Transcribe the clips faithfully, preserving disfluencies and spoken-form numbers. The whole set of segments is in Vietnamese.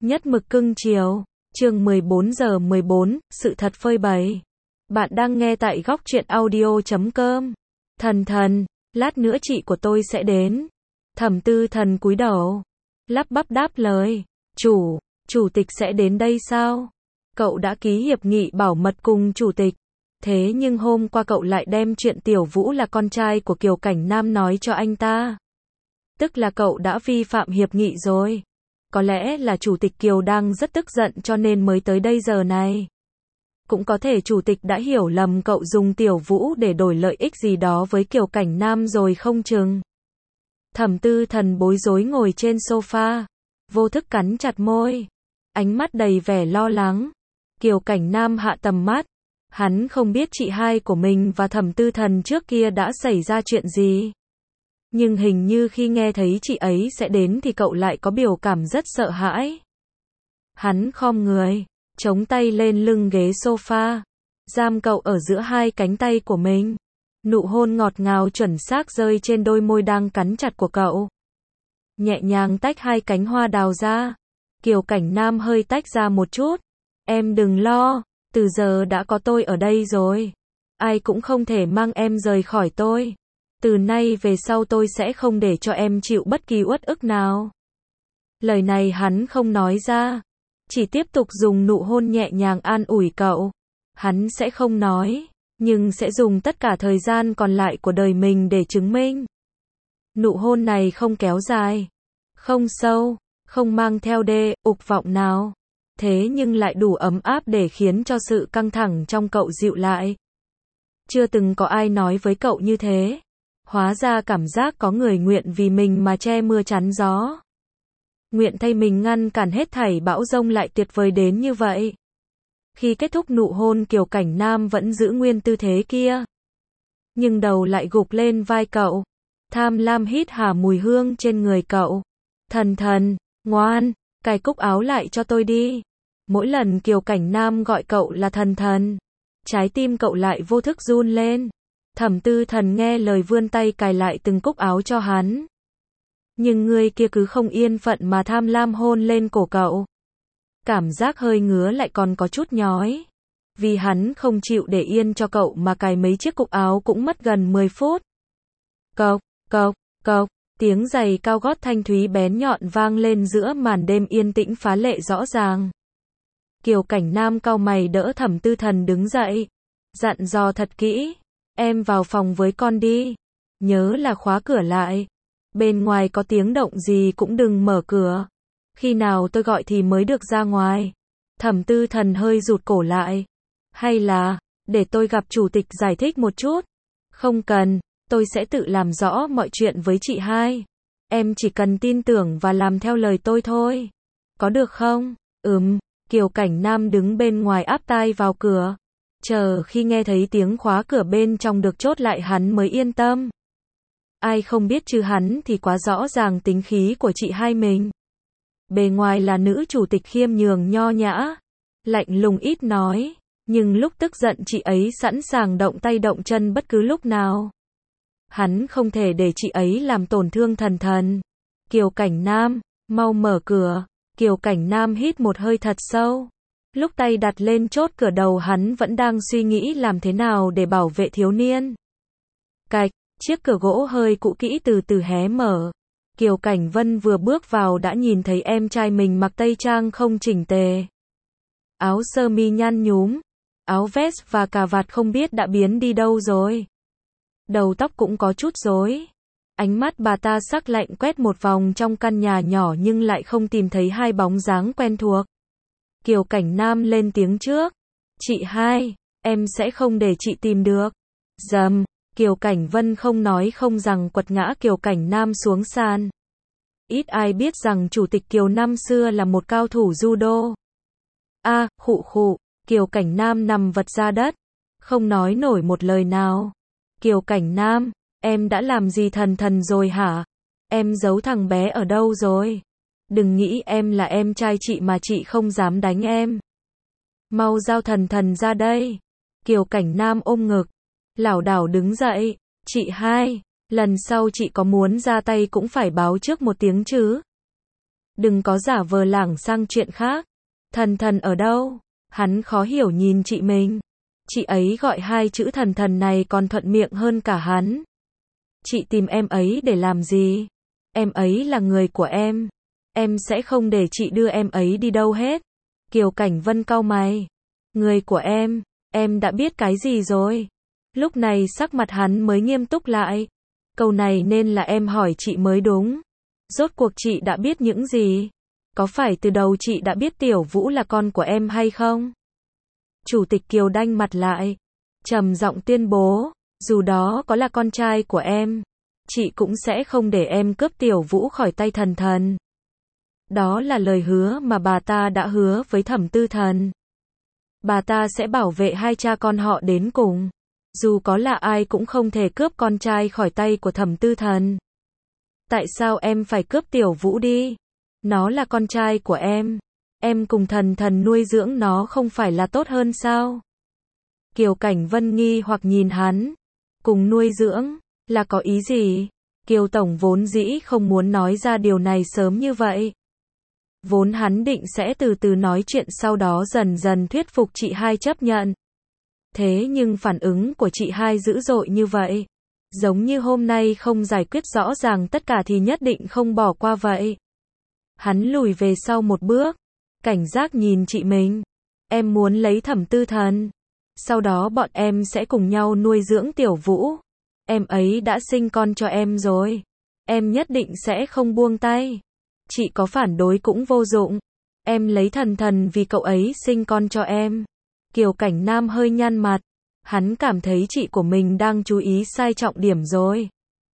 Nhất mực cưng chiều. Chương mười bốn giờ mười bốn, sự thật phơi bày. Bạn đang nghe tại góc truyện audio chấm com. Thần thần, lát nữa chị của tôi sẽ đến. Thẩm Tư Thần cúi đầu, lắp bắp đáp lời. Chủ, chủ tịch sẽ đến đây sao? Cậu đã ký hiệp nghị bảo mật cùng chủ tịch. Thế nhưng hôm qua cậu lại đem chuyện Tiểu Vũ là con trai của Kiều Cảnh Nam nói cho anh ta. Tức là cậu đã vi phạm hiệp nghị rồi. Có lẽ là chủ tịch Kiều đang rất tức giận cho nên mới tới đây giờ này. Cũng có thể chủ tịch đã hiểu lầm cậu dùng Tiểu Vũ để đổi lợi ích gì đó với Kiều Cảnh Nam rồi không chừng. Thẩm Tư Thần bối rối ngồi trên sofa, vô thức cắn chặt môi, ánh mắt đầy vẻ lo lắng. Kiều Cảnh Nam hạ tầm mắt, hắn không biết chị hai của mình và Thẩm Tư Thần trước kia đã xảy ra chuyện gì. Nhưng hình như khi nghe thấy chị ấy sẽ đến thì cậu lại có biểu cảm rất sợ hãi. Hắn khom người, chống tay lên lưng ghế sofa, giam cậu ở giữa hai cánh tay của mình. Nụ hôn ngọt ngào chuẩn xác rơi trên đôi môi đang cắn chặt của cậu. Nhẹ nhàng tách hai cánh hoa đào ra. Kiều Cảnh Nam hơi tách ra một chút. Em đừng lo, từ giờ đã có tôi ở đây rồi. Ai cũng không thể mang em rời khỏi tôi. Từ nay về sau tôi sẽ không để cho em chịu bất kỳ uất ức nào. Lời này hắn không nói ra, chỉ tiếp tục dùng nụ hôn nhẹ nhàng an ủi cậu. Hắn sẽ không nói, nhưng sẽ dùng tất cả thời gian còn lại của đời mình để chứng minh. Nụ hôn này không kéo dài, không sâu, không mang theo đê, ục vọng nào. Thế nhưng lại đủ ấm áp để khiến cho sự căng thẳng trong cậu dịu lại. Chưa từng có ai nói với cậu như thế. Hóa ra cảm giác có người nguyện vì mình mà che mưa chắn gió. Nguyện thay mình ngăn cản hết thảy bão giông lại tuyệt vời đến như vậy. Khi kết thúc nụ hôn Kiều Cảnh Nam vẫn giữ nguyên tư thế kia. Nhưng đầu lại gục lên vai cậu. Tham lam hít hà mùi hương trên người cậu. Thần thần, ngoan, cài cúc áo lại cho tôi đi. Mỗi lần Kiều Cảnh Nam gọi cậu là thần thần, trái tim cậu lại vô thức run lên. Thẩm Tư Thần nghe lời vươn tay cài lại từng cúc áo cho hắn. Nhưng người kia cứ không yên phận mà tham lam hôn lên cổ cậu. Cảm giác hơi ngứa lại còn có chút nhói. Vì hắn không chịu để yên cho cậu mà cài mấy chiếc cúc áo cũng mất gần mười phút. Cộc, cộc, cộc, tiếng giày cao gót thanh thúy bén nhọn vang lên giữa màn đêm yên tĩnh phá lệ rõ ràng. Kiều Cảnh Nam cau mày đỡ Thẩm Tư Thần đứng dậy. Dặn dò thật kỹ. Em vào phòng với con đi. Nhớ là khóa cửa lại. Bên ngoài có tiếng động gì cũng đừng mở cửa. Khi nào tôi gọi thì mới được ra ngoài. Thẩm Tư Thần hơi rụt cổ lại. Hay là, để tôi gặp chủ tịch giải thích một chút. Không cần, tôi sẽ tự làm rõ mọi chuyện với chị hai. Em chỉ cần tin tưởng và làm theo lời tôi thôi. Có được không? Ừm, Kiều Cảnh Nam đứng bên ngoài áp tai vào cửa. Chờ khi nghe thấy tiếng khóa cửa bên trong được chốt lại hắn mới yên tâm. Ai không biết chứ hắn thì quá rõ ràng tính khí của chị hai mình. Bề ngoài là nữ chủ tịch khiêm nhường nho nhã, lạnh lùng ít nói, nhưng lúc tức giận chị ấy sẵn sàng động tay động chân bất cứ lúc nào. Hắn không thể để chị ấy làm tổn thương thần thần. Kiều Cảnh Nam, mau mở cửa. Kiều Cảnh Nam hít một hơi thật sâu. Lúc tay đặt lên chốt cửa đầu hắn vẫn đang suy nghĩ làm thế nào để bảo vệ thiếu niên. Cạch, chiếc cửa gỗ hơi cũ kỹ từ từ hé mở. Kiều Cảnh Vân vừa bước vào đã nhìn thấy em trai mình mặc tây trang không chỉnh tề. Áo sơ mi nhăn nhúm, áo vest và cà vạt không biết đã biến đi đâu rồi. Đầu tóc cũng có chút rối. Ánh mắt bà ta sắc lạnh quét một vòng trong căn nhà nhỏ nhưng lại không tìm thấy hai bóng dáng quen thuộc. Kiều Cảnh Nam lên tiếng trước. Chị hai, em sẽ không để chị tìm được. Dầm, Kiều Cảnh Vân không nói không rằng quật ngã Kiều Cảnh Nam xuống sàn. Ít ai biết rằng chủ tịch Kiều năm xưa là một cao thủ judo. A, à, khụ khụ, Kiều Cảnh Nam nằm vật ra đất, không nói nổi một lời nào. Kiều Cảnh Nam, em đã làm gì thần thần rồi hả? Em giấu thằng bé ở đâu rồi? Đừng nghĩ em là em trai chị mà chị không dám đánh em. Mau giao thần thần ra đây. Kiều Cảnh Nam ôm ngực, lảo đảo đứng dậy. Chị hai, lần sau chị có muốn ra tay cũng phải báo trước một tiếng chứ. Đừng có giả vờ lảng sang chuyện khác. Thần thần ở đâu? Hắn khó hiểu nhìn chị mình. Chị ấy gọi hai chữ thần thần này còn thuận miệng hơn cả hắn. Chị tìm em ấy để làm gì? Em ấy là người của em. Em sẽ không để chị đưa em ấy đi đâu hết. Kiều Cảnh Vân cau mày. Người của em, em đã biết cái gì rồi? Lúc này sắc mặt hắn mới nghiêm túc lại. Câu này nên là em hỏi chị mới đúng. Rốt cuộc chị đã biết những gì? Có phải từ đầu chị đã biết Tiểu Vũ là con của em hay không? Chủ tịch Kiều đanh mặt lại, trầm giọng tuyên bố, dù đó có là con trai của em, chị cũng sẽ không để em cướp Tiểu Vũ khỏi tay thần thần. Đó là lời hứa mà bà ta đã hứa với Thẩm Tư Thần. Bà ta sẽ bảo vệ hai cha con họ đến cùng. Dù có là ai cũng không thể cướp con trai khỏi tay của Thẩm Tư Thần. Tại sao em phải cướp Tiểu Vũ đi? Nó là con trai của em. Em cùng thần thần nuôi dưỡng nó không phải là tốt hơn sao? Kiều Cảnh Vân nghi hoặc nhìn hắn. Cùng nuôi dưỡng, là có ý gì? Kiều Tổng vốn dĩ không muốn nói ra điều này sớm như vậy. Vốn hắn định sẽ từ từ nói chuyện sau đó dần dần thuyết phục chị hai chấp nhận. Thế nhưng phản ứng của chị hai dữ dội như vậy. Giống như hôm nay không giải quyết rõ ràng tất cả thì nhất định không bỏ qua vậy. Hắn lùi về sau một bước. Cảnh giác nhìn chị mình. Em muốn lấy Thẩm Tư Thần. Sau đó bọn em sẽ cùng nhau nuôi dưỡng Tiểu Vũ. Em ấy đã sinh con cho em rồi. Em nhất định sẽ không buông tay. Chị có phản đối cũng vô dụng. Em lấy thần thần vì cậu ấy sinh con cho em. Kiều Cảnh Nam hơi nhăn mặt. Hắn cảm thấy chị của mình đang chú ý sai trọng điểm rồi.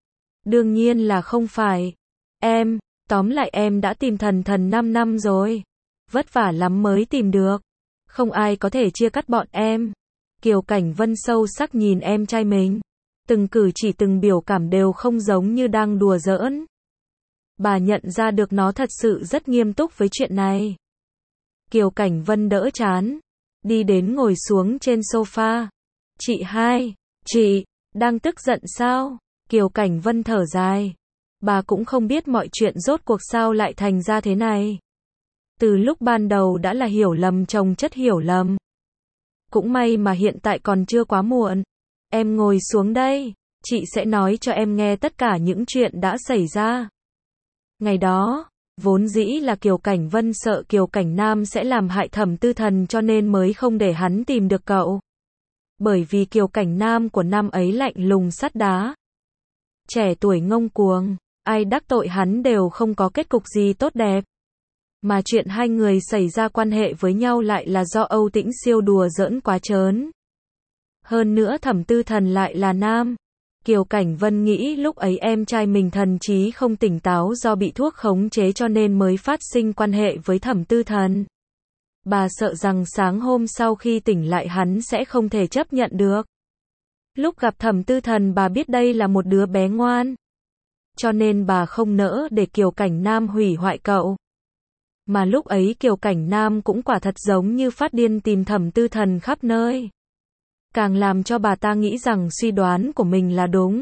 Đương nhiên là không phải. Em, tóm lại em đã tìm thần thần năm năm rồi. Vất vả lắm mới tìm được. Không ai có thể chia cắt bọn em. Kiều Cảnh Vân sâu sắc nhìn em trai mình. Từng cử chỉ từng biểu cảm đều không giống như đang đùa giỡn. Bà nhận ra được nó thật sự rất nghiêm túc với chuyện này. Kiều Cảnh Vân đỡ chán. Đi đến ngồi xuống trên sofa. Chị hai, chị, đang tức giận sao? Kiều Cảnh Vân thở dài. Bà cũng không biết mọi chuyện rốt cuộc sao lại thành ra thế này. Từ lúc ban đầu đã là hiểu lầm chồng chất hiểu lầm. Cũng may mà hiện tại còn chưa quá muộn. Em ngồi xuống đây, chị sẽ nói cho em nghe tất cả những chuyện đã xảy ra. Ngày đó, vốn dĩ là Kiều Cảnh Vân sợ Kiều Cảnh Nam sẽ làm hại Thẩm Tư Thần cho nên mới không để hắn tìm được cậu. Bởi vì Kiều Cảnh Nam của năm ấy lạnh lùng sắt đá. Trẻ tuổi ngông cuồng, ai đắc tội hắn đều không có kết cục gì tốt đẹp. Mà chuyện hai người xảy ra quan hệ với nhau lại là do Âu Tĩnh Siêu đùa giỡn quá trớn. Hơn nữa Thẩm Tư Thần lại là nam. Kiều Cảnh Vân nghĩ lúc ấy em trai mình thần trí không tỉnh táo do bị thuốc khống chế cho nên mới phát sinh quan hệ với Thẩm Tư Thần. Bà sợ rằng sáng hôm sau khi tỉnh lại hắn sẽ không thể chấp nhận được. Lúc gặp Thẩm Tư Thần bà biết đây là một đứa bé ngoan. Cho nên bà không nỡ để Kiều Cảnh Nam hủy hoại cậu. Mà lúc ấy Kiều Cảnh Nam cũng quả thật giống như phát điên tìm Thẩm Tư Thần khắp nơi. Càng làm cho bà ta nghĩ rằng suy đoán của mình là đúng.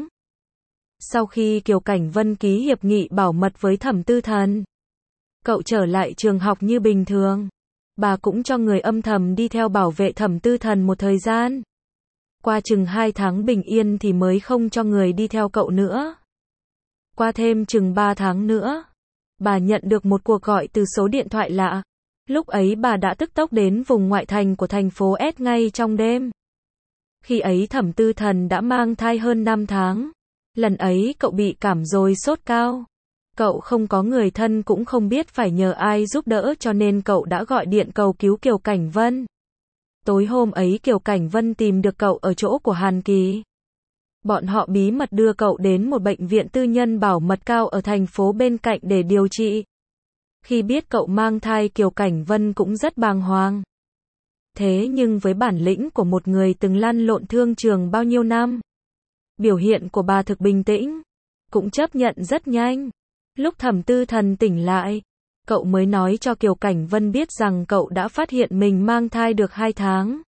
Sau khi Kiều Cảnh Vân ký hiệp nghị bảo mật với Thẩm Tư Thần, cậu trở lại trường học như bình thường. Bà cũng cho người âm thầm đi theo bảo vệ Thẩm Tư Thần một thời gian. Qua chừng hai tháng bình yên thì mới không cho người đi theo cậu nữa. Qua thêm chừng ba tháng nữa, bà nhận được một cuộc gọi từ số điện thoại lạ. Lúc ấy bà đã tức tốc đến vùng ngoại thành của thành phố S ngay trong đêm. Khi ấy Thẩm Tư Thần đã mang thai hơn năm tháng. Lần ấy cậu bị cảm rồi sốt cao. Cậu không có người thân cũng không biết phải nhờ ai giúp đỡ cho nên cậu đã gọi điện cầu cứu Kiều Cảnh Vân. Tối hôm ấy Kiều Cảnh Vân tìm được cậu ở chỗ của Hàn Kỳ. Bọn họ bí mật đưa cậu đến một bệnh viện tư nhân bảo mật cao ở thành phố bên cạnh để điều trị. Khi biết cậu mang thai Kiều Cảnh Vân cũng rất bàng hoàng. Thế nhưng với bản lĩnh của một người từng lăn lộn thương trường bao nhiêu năm, biểu hiện của bà thực bình tĩnh, cũng chấp nhận rất nhanh. Lúc Thẩm Tư Thần tỉnh lại, cậu mới nói cho Kiều Cảnh Vân biết rằng cậu đã phát hiện mình mang thai được hai tháng.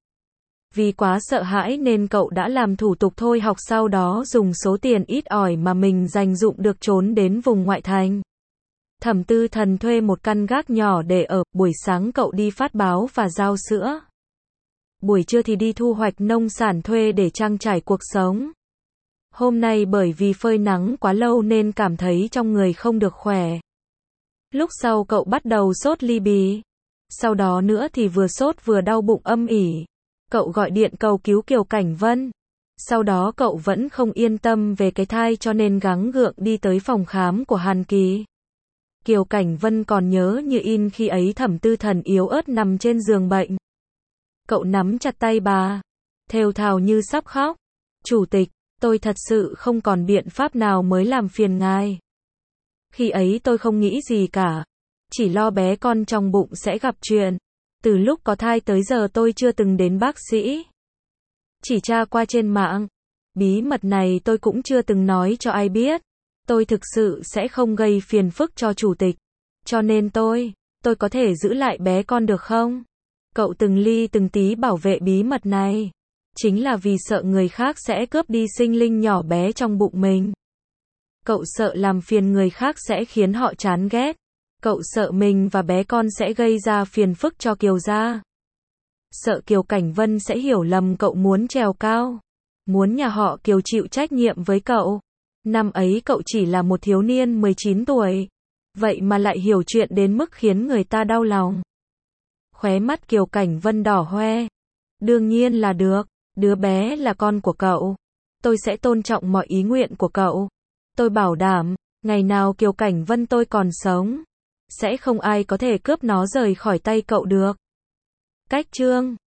Vì quá sợ hãi nên cậu đã làm thủ tục thôi học sau đó dùng số tiền ít ỏi mà mình dành dụm được trốn đến vùng ngoại thành. Thẩm Tư Thần thuê một căn gác nhỏ để ở, buổi sáng cậu đi phát báo và giao sữa. Buổi trưa thì đi thu hoạch nông sản thuê để trang trải cuộc sống. Hôm nay bởi vì phơi nắng quá lâu nên cảm thấy trong người không được khỏe. Lúc sau cậu bắt đầu sốt ly bì. Sau đó nữa thì vừa sốt vừa đau bụng âm ỉ. Cậu gọi điện cầu cứu Kiều Cảnh Vân. Sau đó cậu vẫn không yên tâm về cái thai cho nên gắng gượng đi tới phòng khám của Hàn Kỳ. Kiều Cảnh Vân còn nhớ như in khi ấy Thẩm Tư Thần yếu ớt nằm trên giường bệnh. Cậu nắm chặt tay bà, thều thào như sắp khóc. Chủ tịch, tôi thật sự không còn biện pháp nào mới làm phiền ngài. Khi ấy tôi không nghĩ gì cả, chỉ lo bé con trong bụng sẽ gặp chuyện. Từ lúc có thai tới giờ tôi chưa từng đến bác sĩ. Chỉ tra qua trên mạng. Bí mật này tôi cũng chưa từng nói cho ai biết. Tôi thực sự sẽ không gây phiền phức cho chủ tịch. Cho nên tôi, tôi có thể giữ lại bé con được không? Cậu từng ly từng tí bảo vệ bí mật này. Chính là vì sợ người khác sẽ cướp đi sinh linh nhỏ bé trong bụng mình. Cậu sợ làm phiền người khác sẽ khiến họ chán ghét. Cậu sợ mình và bé con sẽ gây ra phiền phức cho Kiều gia. Sợ Kiều Cảnh Vân sẽ hiểu lầm cậu muốn trèo cao. Muốn nhà họ Kiều chịu trách nhiệm với cậu. Năm ấy cậu chỉ là một thiếu niên mười chín tuổi. Vậy mà lại hiểu chuyện đến mức khiến người ta đau lòng. Khóe mắt Kiều Cảnh Vân đỏ hoe. Đương nhiên là được. Đứa bé là con của cậu. Tôi sẽ tôn trọng mọi ý nguyện của cậu. Tôi bảo đảm, ngày nào Kiều Cảnh Vân tôi còn sống, sẽ không ai có thể cướp nó rời khỏi tay cậu được. Cách chương